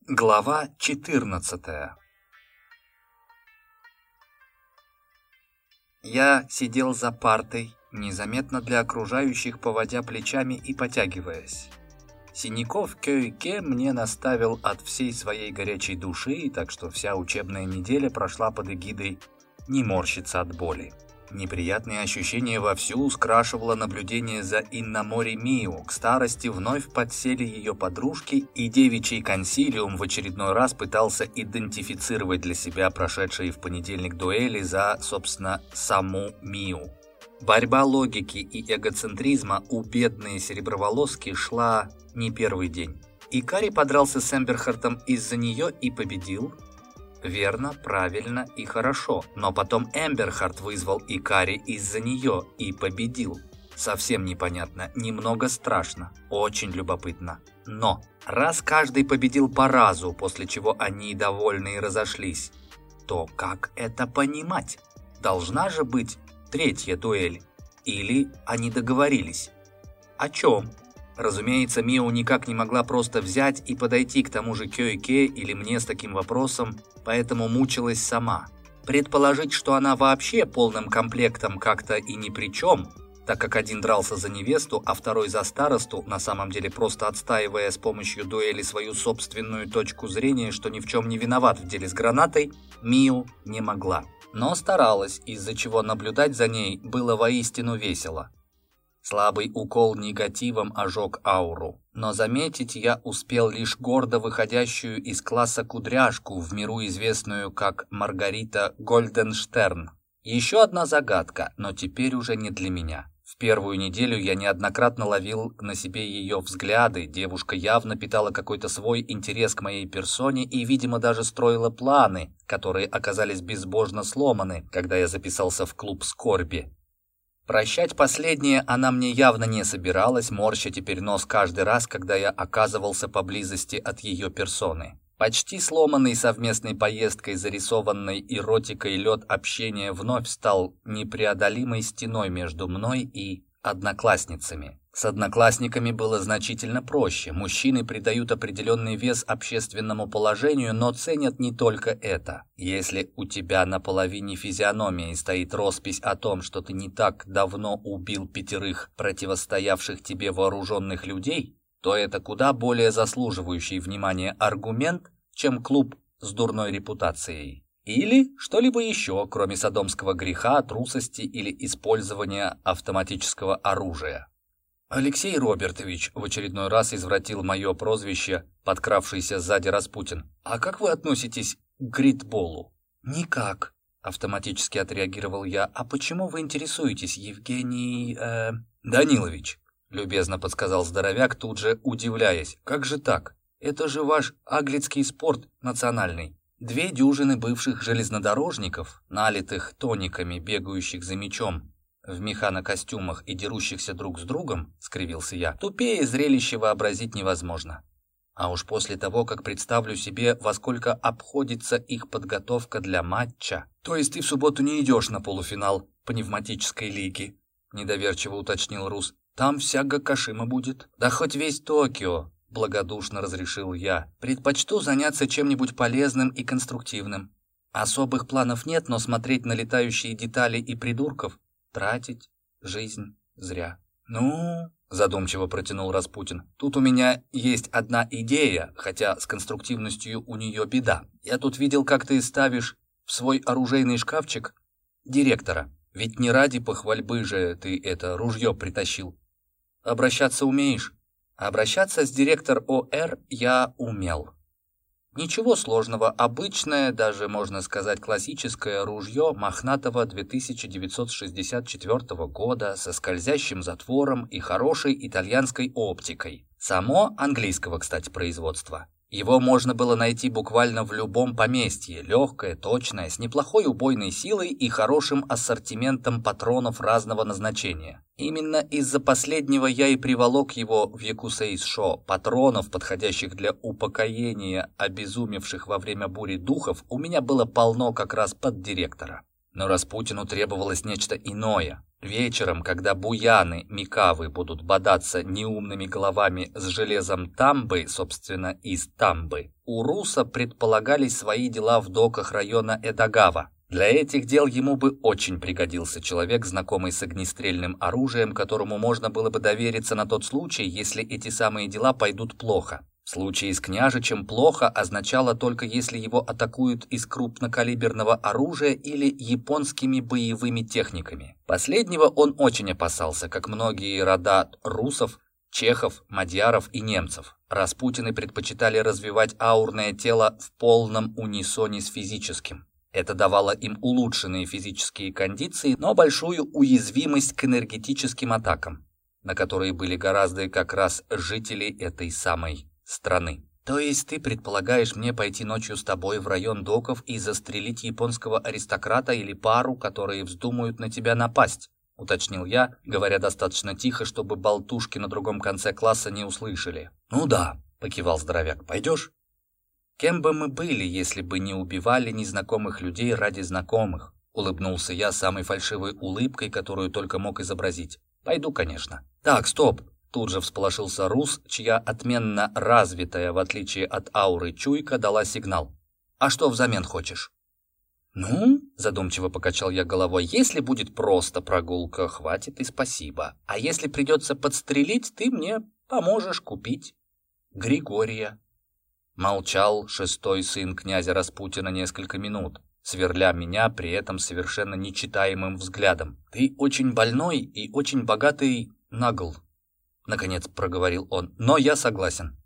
Глава 14. Я сидел за партой, незаметно для окружающих, поводя плечами и потягиваясь. Синяков Кёйке мне наставил от всей своей горячей души, так что вся учебная неделя прошла под эгидой «не морщиться от боли». Неприятные ощущения вовсю скрашивало наблюдение за Иннамори Миу. К старости вновь подсели ее подружки, и девичий консилиум в очередной раз пытался идентифицировать для себя прошедшие в понедельник дуэли за, собственно, саму Миу. Борьба логики и эгоцентризма у бедной сереброволоски шла не первый день. Икари подрался с Эмберхартом из-за нее и победил. Верно, правильно и хорошо. Но потом Эмберхарт вызвал Икари из-за нее и победил. Совсем непонятно, немного страшно, очень любопытно. Но раз каждый победил по разу, после чего они довольны и разошлись, то как это понимать? Должна же быть третья дуэль. Или они договорились? О чем? Разумеется, Миу никак не могла просто взять и подойти к тому же Кёйке или мне с таким вопросом, поэтому мучилась сама. Предположить, что она вообще полным комплектом как-то и ни при чем, так как один дрался за невесту, а второй за старосту, на самом деле просто отстаивая с помощью дуэли свою собственную точку зрения, что ни в чем не виноват в деле с гранатой, Миу не могла. Но старалась, из-за чего наблюдать за ней было воистину весело. Слабый укол негативом ожег ауру, но заметить я успел лишь гордо выходящую из класса кудряшку, в миру известную как Маргарита Гольденштерн. Еще одна загадка, но теперь уже не для меня. В первую неделю я неоднократно ловил на себе ее взгляды, девушка явно питала какой-то свой интерес к моей персоне и, видимо, даже строила планы, которые оказались безбожно сломаны, когда я записался в клуб скорби. Прощать последнее она мне явно не собиралась, морща теперь нос каждый раз, когда я оказывался поблизости от ее персоны. Почти сломанный совместной поездкой зарисованной эротикой лед общения вновь стал непреодолимой стеной между мной и одноклассницами. С одноклассниками было значительно проще. Мужчины придают определенный вес общественному положению, но ценят не только это. Если у тебя на половине физиономии стоит роспись о том, что ты не так давно убил 5 противостоявших тебе вооруженных людей, то это куда более заслуживающий внимания аргумент, чем клуб с дурной репутацией. Или что-либо еще, кроме содомского греха, трусости или использования автоматического оружия. Алексей Робертович в очередной раз извратил мое прозвище, подкравшийся сзади Распутин. А как вы относитесь к гритболу? Никак, автоматически отреагировал я. А почему вы интересуетесь, Евгений... Данилович? Любезно подсказал здоровяк, тут же удивляясь. Как же так? Это же ваш аглицкий спорт национальный. 2 дюжины бывших железнодорожников, налитых тониками, бегающих за мячом, в механокостюмах и дерущихся друг с другом, скривился я, тупее зрелище вообразить невозможно. А уж после того, как представлю себе, во сколько обходится их подготовка для матча. То есть ты в субботу не идешь на полуфинал пневматической лиги? Недоверчиво уточнил Рус. Там вся Гакашима будет. Да хоть весь Токио, благодушно разрешил я. Предпочту заняться чем-нибудь полезным и конструктивным. Особых планов нет, но смотреть на летающие детали и придурков, тратить жизнь зря. Ну, задумчиво протянул Распутин. Тут у меня есть одна идея, хотя с конструктивностью у нее беда. Я тут видел, как ты ставишь в свой оружейный шкафчик директора. Ведь не ради похвальбы же ты это ружье притащил. Обращаться умеешь? Обращаться с директор ОР я умел. Ничего сложного, обычное, даже можно сказать классическое ружье мохнатого 2964 года со скользящим затвором и хорошей итальянской оптикой. Само английского, кстати, производства. Его можно было найти буквально в любом поместье, легкое, точное, с неплохой убойной силой и хорошим ассортиментом патронов разного назначения. Именно из-за последнего я и приволок его в Якусейшо. Патронов, подходящих для упокоения обезумевших во время бури духов, у меня было полно как раз под директора. Но Распутину требовалось нечто иное. Вечером, когда буяны Микавы будут бодаться неумными головами с железом Тамбы, собственно, из Тамбы, у Руса предполагались свои дела в доках района Эдагава. Для этих дел ему бы очень пригодился человек, знакомый с огнестрельным оружием, которому можно было бы довериться на тот случай, если эти самые дела пойдут плохо. В случае с княжичем плохо означало только если его атакуют из крупнокалиберного оружия или японскими боевыми техниками. Последнего он очень опасался, как многие рода русов, чехов, мадьяров и немцев. Распутины предпочитали развивать аурное тело в полном унисоне с физическим. Это давало им улучшенные физические кондиции, но большую уязвимость к энергетическим атакам, на которые были гораздо как раз жители этой самой страны. То есть ты предполагаешь мне пойти ночью с тобой в район доков и застрелить японского аристократа или пару, которые вздумают на тебя напасть? Уточнил я, говоря достаточно тихо, чтобы болтушки на другом конце класса не услышали. Ну да, покивал здоровяк. Пойдешь? Кем бы мы были, если бы не убивали незнакомых людей ради знакомых? Улыбнулся я самой фальшивой улыбкой, которую только мог изобразить. Пойду, конечно. Так, стоп. Тут же всполошился Рус, чья отменно развитая, в отличие от ауры, чуйка дала сигнал. «А что взамен хочешь?» «Ну, — задумчиво покачал я головой, — если будет просто прогулка, хватит и спасибо. А если придется подстрелить, ты мне поможешь купить Григория». Молчал шестой сын князя Распутина несколько минут, сверля меня при этом совершенно нечитаемым взглядом. «Ты очень больной и очень богатый нагл», — наконец проговорил он, — «но я согласен.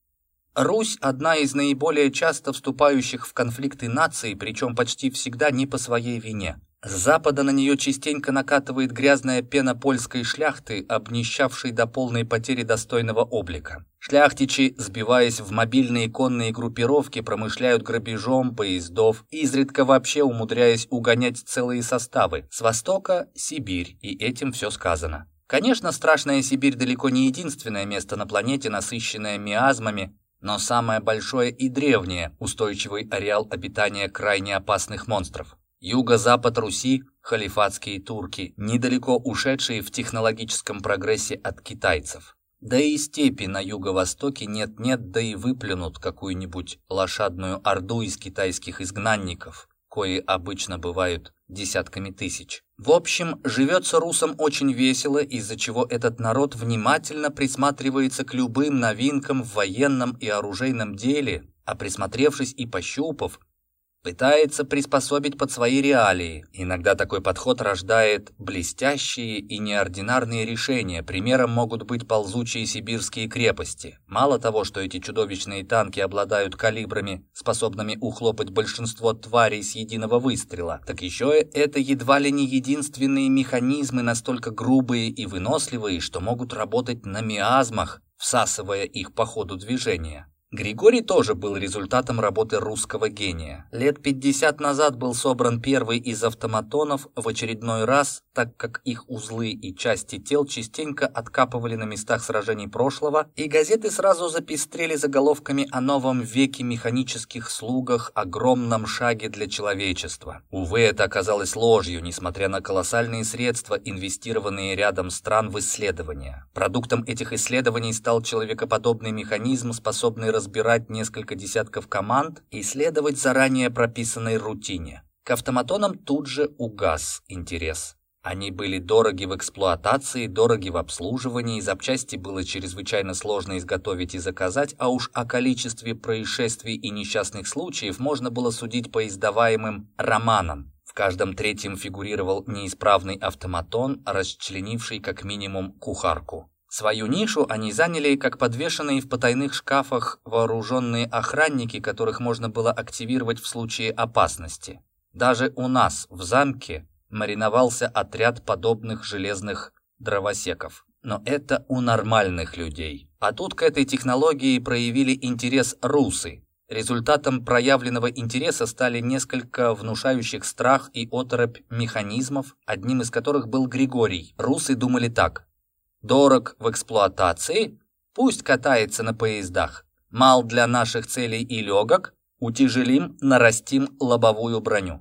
Русь – одна из наиболее часто вступающих в конфликты наций, причем почти всегда не по своей вине. С запада на нее частенько накатывает грязная пена польской шляхты, обнищавшей до полной потери достойного облика. Шляхтичи, сбиваясь в мобильные конные группировки, промышляют грабежом поездов, изредка вообще умудряясь угонять целые составы. С востока – Сибирь, и этим все сказано. Конечно, страшная Сибирь далеко не единственное место на планете, насыщенное миазмами, но самое большое и древнее, устойчивый ареал обитания крайне опасных монстров. Юго-запад Руси – халифатские турки, недалеко ушедшие в технологическом прогрессе от китайцев. Да и степи на юго-востоке нет-нет, да и выплюнут какую-нибудь лошадную орду из китайских изгнанников, кои обычно бывают десятками тысяч. В общем, живется русам очень весело, из-за чего этот народ внимательно присматривается к любым новинкам в военном и оружейном деле, а присмотревшись и пощупав, пытается приспособить под свои реалии. Иногда такой подход рождает блестящие и неординарные решения. Примером могут быть ползучие сибирские крепости. Мало того, что эти чудовищные танки обладают калибрами, способными ухлопать большинство тварей с единого выстрела, так еще это едва ли не единственные механизмы настолько грубые и выносливые, что могут работать на миазмах, всасывая их по ходу движения. Григорий тоже был результатом работы русского гения. Лет 50 назад был собран первый из автоматонов в очередной раз, так как их узлы и части тел частенько откапывали на местах сражений прошлого, и газеты сразу запестрели заголовками о новом веке механических слугах, огромном шаге для человечества. Увы, это оказалось ложью, несмотря на колоссальные средства, инвестированные рядом стран в исследования. Продуктом этих исследований стал человекоподобный механизм, способный разбирать несколько десятков команд и следовать заранее прописанной рутине. К автоматонам тут же угас интерес. Они были дороги в эксплуатации, дороги в обслуживании, запчасти было чрезвычайно сложно изготовить и заказать, а уж о количестве происшествий и несчастных случаев можно было судить по издаваемым романам. В каждом третьем фигурировал неисправный автоматон, расчленивший как минимум кухарку. Свою нишу они заняли как подвешенные в потайных шкафах вооруженные охранники, которых можно было активировать в случае опасности. Даже у нас в замке мариновался отряд подобных железных дровосеков. Но это у нормальных людей. А тут к этой технологии проявили интерес русы. Результатом проявленного интереса стали несколько внушающих страх и оторопь механизмов, одним из которых был Григорий. Русы думали так: дорог в эксплуатации, пусть катается на поездах. Мал для наших целей и легок, утяжелим, нарастим лобовую броню.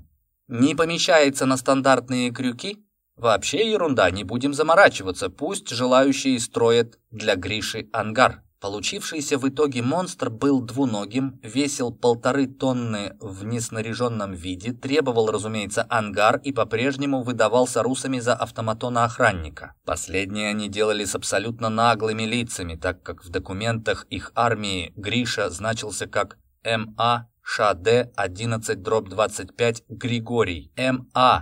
Не помещается на стандартные крюки? Вообще ерунда, не будем заморачиваться, пусть желающие строят для Гриши ангар. Получившийся в итоге монстр был двуногим, весил 1,5 тонны в неснаряженном виде, требовал, разумеется, ангар и по-прежнему выдавался русами за автоматона охранника. Последнее они делали с абсолютно наглыми лицами, так как в документах их армии Гриша значился как МА ШАД 11/25 Григорий. МА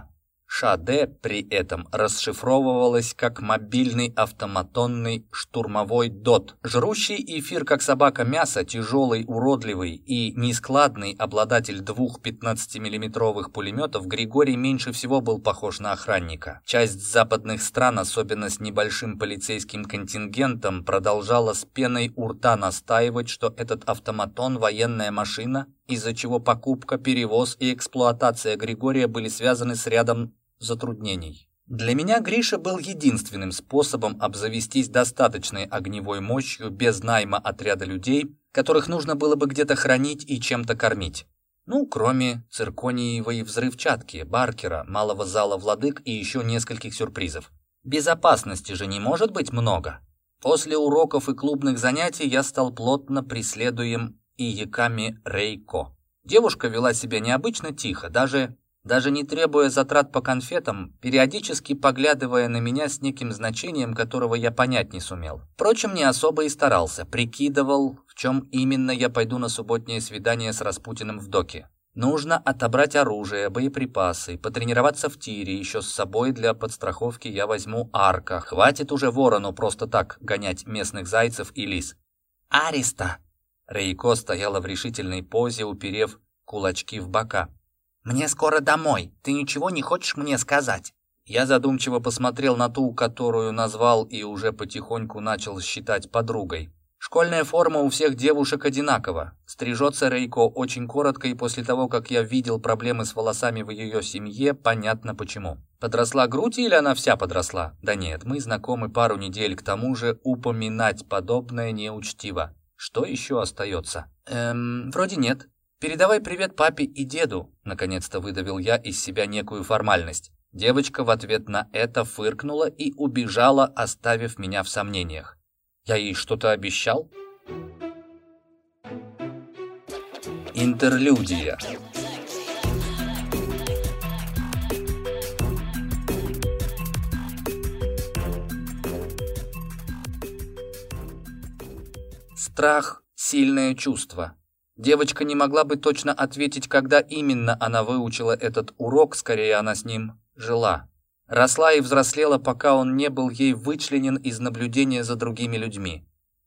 ШАД при этом расшифровывалось как мобильный автоматонный штурмовой ДОТ. Жрущий эфир как собака мясо, тяжелый, уродливый и нескладный обладатель 2 15-миллиметровых пулеметов, Григорий меньше всего был похож на охранника. Часть западных стран, особенно с небольшим полицейским контингентом, продолжала с пеной у рта настаивать, что этот автоматон – военная машина, из-за чего покупка, перевоз и эксплуатация Григория были связаны с рядом затруднений. Для меня Гриша был единственным способом обзавестись достаточной огневой мощью без найма отряда людей, которых нужно было бы где-то хранить и чем-то кормить. Ну, кроме циркониевой взрывчатки, Баркера, малого зала владык и еще нескольких сюрпризов. Безопасности же не может быть много. После уроков и клубных занятий я стал плотно преследуем Ияками Рейко. Девушка вела себя необычно тихо, даже не требуя затрат по конфетам, периодически поглядывая на меня с неким значением, которого я понять не сумел. Впрочем, не особо и старался, прикидывал, в чем именно я пойду на субботнее свидание с Распутиным в доке. Нужно отобрать оружие, боеприпасы, потренироваться в тире, еще с собой для подстраховки я возьму арка. Хватит уже ворону просто так гонять местных зайцев и лис. «Ариста!» Рейко стояла в решительной позе, уперев кулачки в бока. «Мне скоро домой. Ты ничего не хочешь мне сказать?» Я задумчиво посмотрел на ту, которую назвал и уже потихоньку начал считать подругой. Школьная форма у всех девушек одинакова. Стрижется Рейко очень коротко, и после того, как я видел проблемы с волосами в ее семье, понятно почему. Подросла грудь или она вся подросла? Да нет, мы знакомы пару недель, к тому же упоминать подобное неучтиво. Что еще остается? Вроде нет. «Передавай привет папе и деду», — наконец-то выдавил я из себя некую формальность. Девочка в ответ на это фыркнула и убежала, оставив меня в сомнениях. Я ей что-то обещал? Интерлюдия. Страх – сильное чувство. Девочка не могла бы точно ответить, когда именно она выучила этот урок, скорее она с ним жила. Росла и взрослела, пока он не был ей вычленен из наблюдения за другими людьми.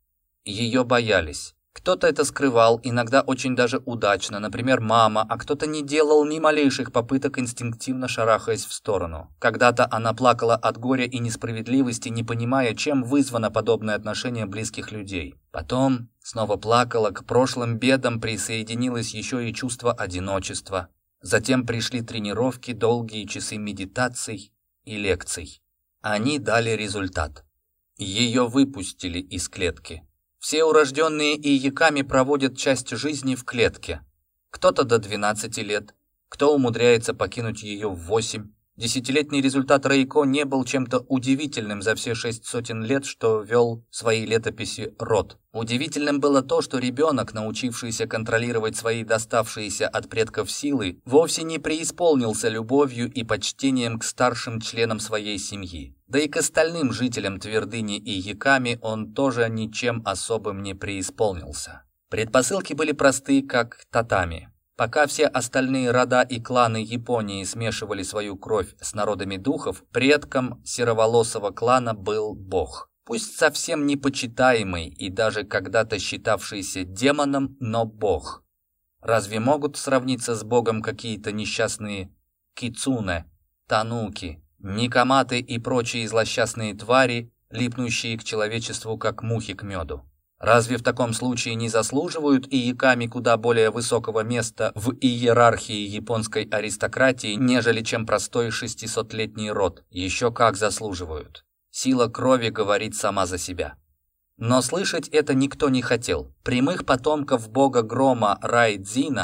Ее боялись. Кто-то это скрывал, иногда очень даже удачно, например, мама, а кто-то не делал ни малейших попыток, инстинктивно шарахаясь в сторону. Когда-то она плакала от горя и несправедливости, не понимая, чем вызвано подобное отношение близких людей. Потом снова плакала, к прошлым бедам присоединилось еще и чувство одиночества. Затем пришли тренировки, долгие часы медитаций и лекций. Они дали результат. Ее выпустили из клетки. Все урожденные Ияками проводят часть жизни в клетке. Кто-то до 12 лет, кто умудряется покинуть ее в 8. Десятилетний результат Рейко не был чем-то удивительным за все 600 лет, что вел свои летописи род. Удивительным было то, что ребенок, научившийся контролировать свои доставшиеся от предков силы, вовсе не преисполнился любовью и почтением к старшим членам своей семьи. Да и к остальным жителям твердыни Ияками он тоже ничем особым не преисполнился. Предпосылки были просты, как татами. Пока все остальные рода и кланы Японии смешивали свою кровь с народами духов, предком сероволосого клана был бог. Пусть совсем непочитаемый и даже когда-то считавшийся демоном, но бог. Разве могут сравниться с богом какие-то несчастные кицуне, тануки, никоматы и прочие злосчастные твари, липнущие к человечеству как мухи к меду? Разве в таком случае не заслуживают Ияками куда более высокого места в иерархии японской аристократии, нежели чем простой 600-летний род? Еще как заслуживают. Сила крови говорит сама за себя. Но слышать это никто не хотел. Прямых потомков бога грома Райдзина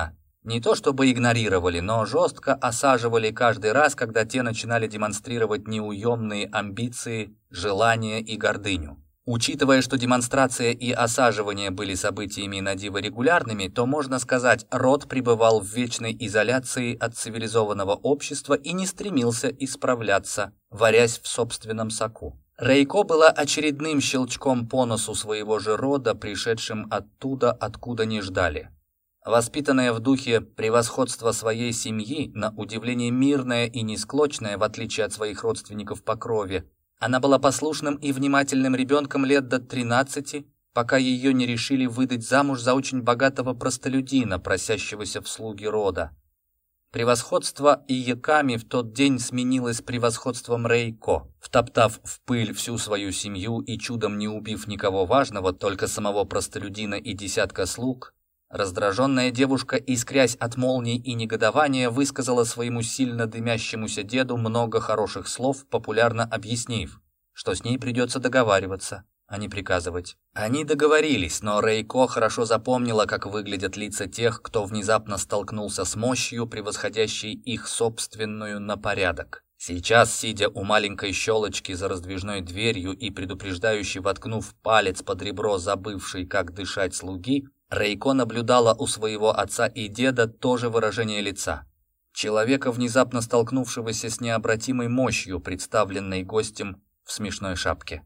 Не то чтобы игнорировали, но жестко осаживали каждый раз, когда те начинали демонстрировать неуемные амбиции, желания и гордыню. Учитывая, что демонстрация и осаживание были событиями на диво регулярными, то, можно сказать, род пребывал в вечной изоляции от цивилизованного общества и не стремился исправляться, варясь в собственном соку. Рейко была очередным щелчком по носу своего же рода, пришедшим оттуда, откуда не ждали. Воспитанная в духе превосходства своей семьи, на удивление мирная и несклочная, в отличие от своих родственников по крови, она была послушным и внимательным ребенком лет до 13, пока ее не решили выдать замуж за очень богатого простолюдина, просящегося в слуги рода. Превосходство Иеками в тот день сменилось превосходством Рейко. Втоптав в пыль всю свою семью и чудом не убив никого важного, только самого простолюдина и десятка слуг, раздраженная девушка, искрясь от молний и негодования, высказала своему сильно дымящемуся деду много хороших слов, популярно объяснив, что с ней придется договариваться, а не приказывать. Они договорились, но Рейко хорошо запомнила, как выглядят лица тех, кто внезапно столкнулся с мощью, превосходящей их собственную на порядок. Сейчас, сидя у маленькой щелочки за раздвижной дверью и предупреждающе воткнув палец под ребро забывшей, как дышать слуги, Рейко наблюдала у своего отца и деда то же выражение лица. Человека, внезапно столкнувшегося с необратимой мощью, представленной гостем в смешной шапке.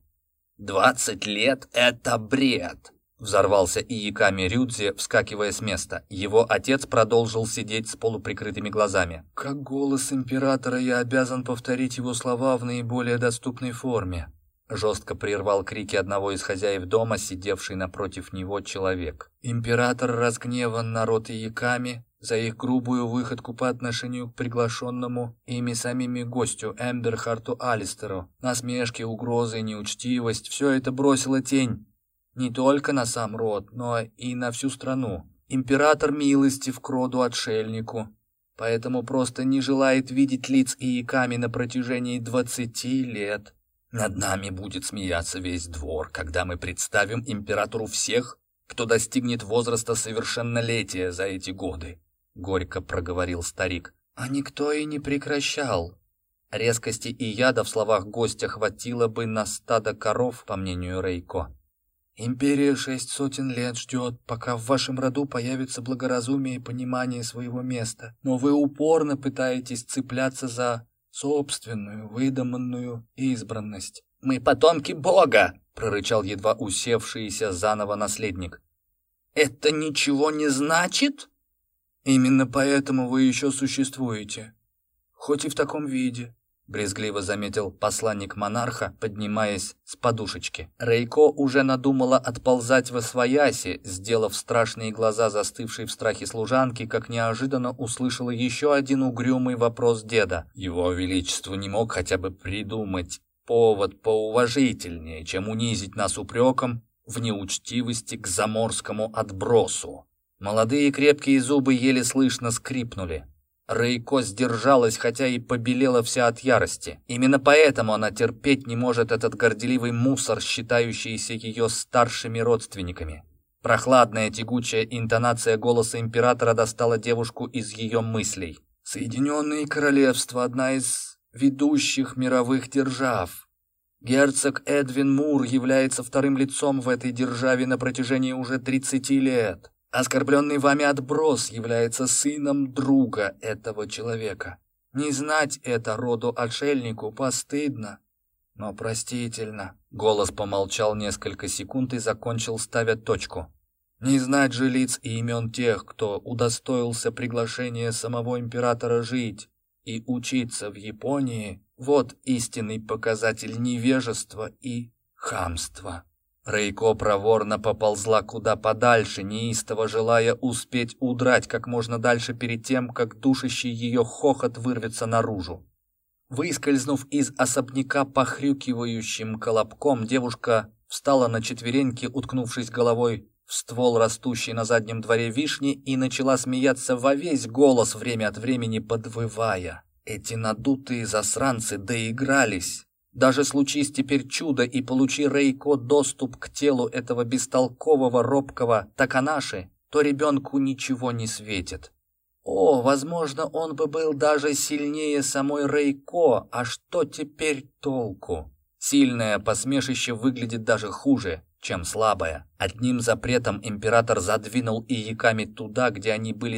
20 лет — это бред! Взорвался Иеками Рюдзи, вскакивая с места. Его отец продолжил сидеть с полуприкрытыми глазами. «Как голос императора, я обязан повторить его слова в наиболее доступной форме», жестко прервал крики одного из хозяев дома, сидевший напротив него человек. «Император разгневан на род Иеками за их грубую выходку по отношению к приглашенному ими самими гостю Эмберхарту Алистеру. Насмешки, угрозы, неучтивость — все это бросило тень не только на сам род, но и на всю страну. Император милостив к роду-отшельнику, поэтому просто не желает видеть лиц Иеками на протяжении 20 лет. Над нами будет смеяться весь двор, когда мы представим императору всех, кто достигнет возраста совершеннолетия за эти годы», — горько проговорил старик. «А никто и не прекращал». Резкости и яда в словах гостя хватило бы на стадо коров, по мнению Рейко. «Империя 600 лет ждет, пока в вашем роду появится благоразумие и понимание своего места, но вы упорно пытаетесь цепляться за собственную, выдуманную избранность». «Мы потомки Бога!» — прорычал едва усевшийся заново наследник. «Это ничего не значит?» «Именно поэтому вы еще существуете, хоть и в таком виде», — брезгливо заметил посланник монарха, поднимаясь с подушечки. Рейко уже надумала отползать восвояси, сделав страшные глаза застывшей в страхе служанки, как неожиданно услышала еще один угрюмый вопрос деда. Его Величество не мог хотя бы придумать повод поуважительнее, чем унизить нас упреком в неучтивости к заморскому отбросу. Молодые крепкие зубы еле слышно скрипнули. Рейко сдержалась, хотя и побелела вся от ярости. Именно поэтому она терпеть не может этот горделивый мусор, считающийся ее старшими родственниками. Прохладная тягучая интонация голоса императора достала девушку из ее мыслей. «Соединенные Королевства — одна из ведущих мировых держав. Герцог Эдвин Мур является вторым лицом в этой державе на протяжении уже 30 лет. Оскорбленный вами отброс является сыном друга этого человека. Не знать это роду-отшельнику постыдно, но простительно». Голос помолчал несколько секунд и закончил, ставя точку. «Не знать же лиц и имен тех, кто удостоился приглашения самого императора жить и учиться в Японии, вот истинный показатель невежества и хамства». Рейко проворно поползла куда подальше, неистово желая успеть удрать как можно дальше перед тем, как душащий ее хохот вырвется наружу. Выскользнув из особняка похрюкивающим колобком, девушка встала на четвереньки, уткнувшись головой в ствол растущей на заднем дворе вишни, и начала смеяться во весь голос, время от времени подвывая. Эти надутые засранцы доигрались. Даже случись теперь чудо и получи Рейко доступ к телу этого бестолкового робкого Таканаши, то ребенку ничего не светит. О, возможно, он бы был даже сильнее самой Рейко, а что теперь толку? Сильное посмешище выглядит даже хуже, чем слабое. Одним запретом император задвинул Ияками туда, где они были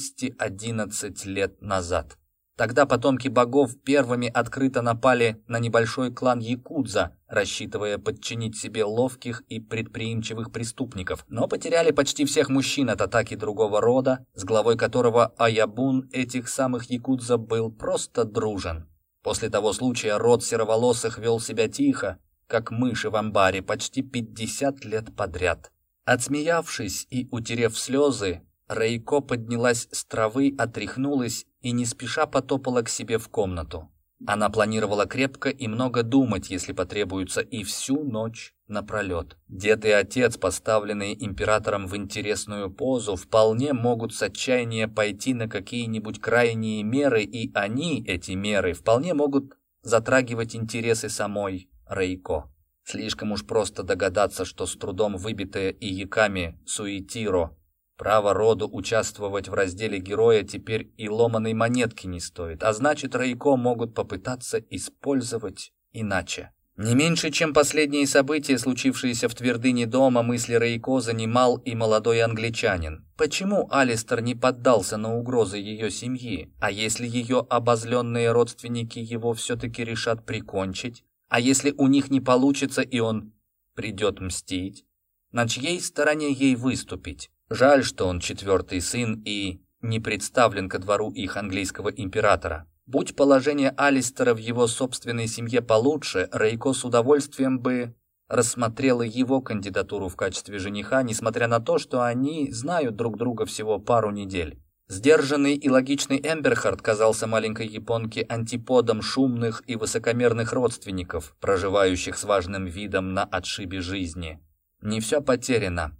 211 лет назад. Тогда потомки богов первыми открыто напали на небольшой клан Якудза, рассчитывая подчинить себе ловких и предприимчивых преступников, но потеряли почти всех мужчин от атаки другого рода, с главой которого Аябун этих самых Якудза был просто дружен. После того случая род сероволосых вел себя тихо, как мыши в амбаре, почти 50 лет подряд. Отсмеявшись и утерев слезы, Рейко поднялась с травы, отряхнулась и не спеша потопала к себе в комнату. Она планировала крепко и много думать, если потребуется, и всю ночь напролет. Дед и отец, поставленные императором в интересную позу, вполне могут с отчаяния пойти на какие-нибудь крайние меры, и они, эти меры, вполне могут затрагивать интересы самой Рейко. Слишком уж просто догадаться, что с трудом выбитая Ияками Суэтиро право роду участвовать в разделе героя теперь и ломаной монетки не стоит, а значит, Рейко могут попытаться использовать иначе. Не меньше, чем последние события, случившиеся в твердыне дома, мысли Рейко занимал и молодой англичанин. Почему Алистер не поддался на угрозы ее семьи? А если ее обозленные родственники его все-таки решат прикончить? А если у них не получится и он придет мстить? На чьей стороне ей выступить? Жаль, что он четвертый сын и не представлен ко двору их английского императора. Будь положение Алистера в его собственной семье получше, Рейко с удовольствием бы рассмотрела его кандидатуру в качестве жениха, несмотря на то, что они знают друг друга всего пару недель. Сдержанный и логичный Эмберхард казался маленькой японке антиподом шумных и высокомерных родственников, проживающих с важным видом на отшибе жизни. Не все потеряно.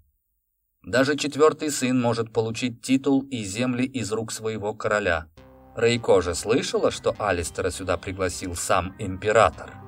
Даже четвертый сын может получить титул и земли из рук своего короля. Рейко же слышала, что Алистера сюда пригласил сам император.